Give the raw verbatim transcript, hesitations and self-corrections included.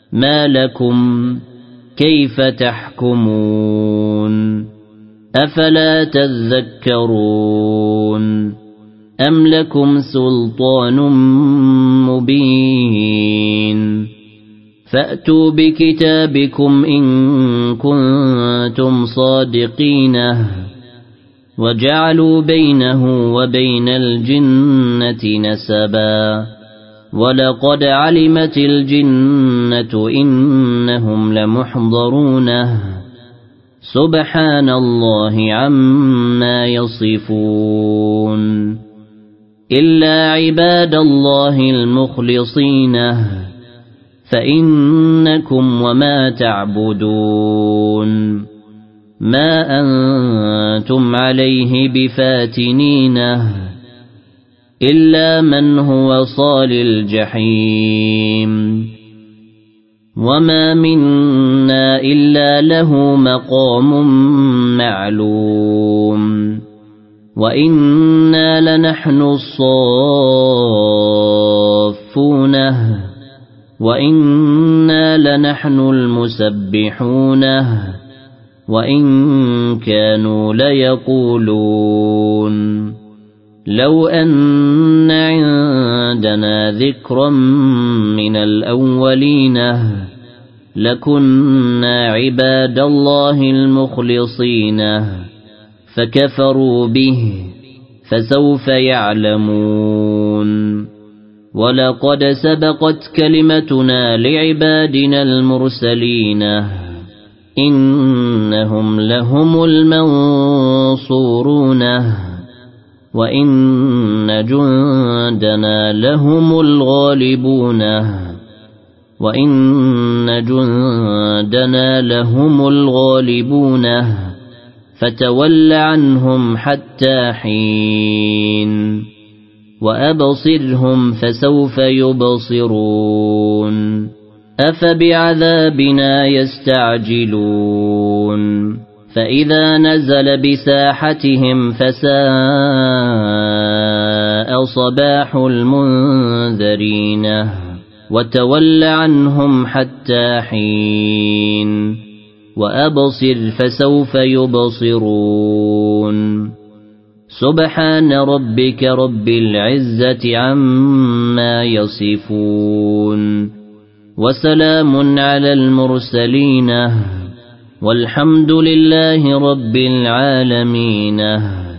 ما لكم كيف تحكمون أفلا تذكرون أم لكم سلطان مبين فأتوا بكتابكم إن كنتم صادقين وجعلوا بينه وبين الجنة نسبا ولقد علمت الجنة إنهم لمحضرونه سبحان الله عما يصفون إلا عباد الله المخلصين فإنكم وما تعبدون ما أنتم عليه بفاتنين إلا من هو صال الجحيم وما منا إلا له مقام معلوم وإنا لنحن الصافون وإنا لنحن المسبحون وإن كانوا ليقولون لو أن عندنا ذكرا من الأولين لكنا عباد الله المخلصين فكفروا به فسوف يعلمون ولقد سبقت كلمتنا لعبادنا المرسلين إنهم لهم المنصورون وإن جندنا لهم الغالبون وإن جندنا لهم الغالبون فتول عنهم حتى حين وأبصرهم فسوف يبصرون أفبعذابنا يستعجلون فإذا نزل بساحتهم فساء صباح المنذرين وتول عنهم حتى حين وأبصر فسوف يبصرون سبحان ربك رب العزة عما يصفون وسلام على المرسلين والحمد لله رب العالمين.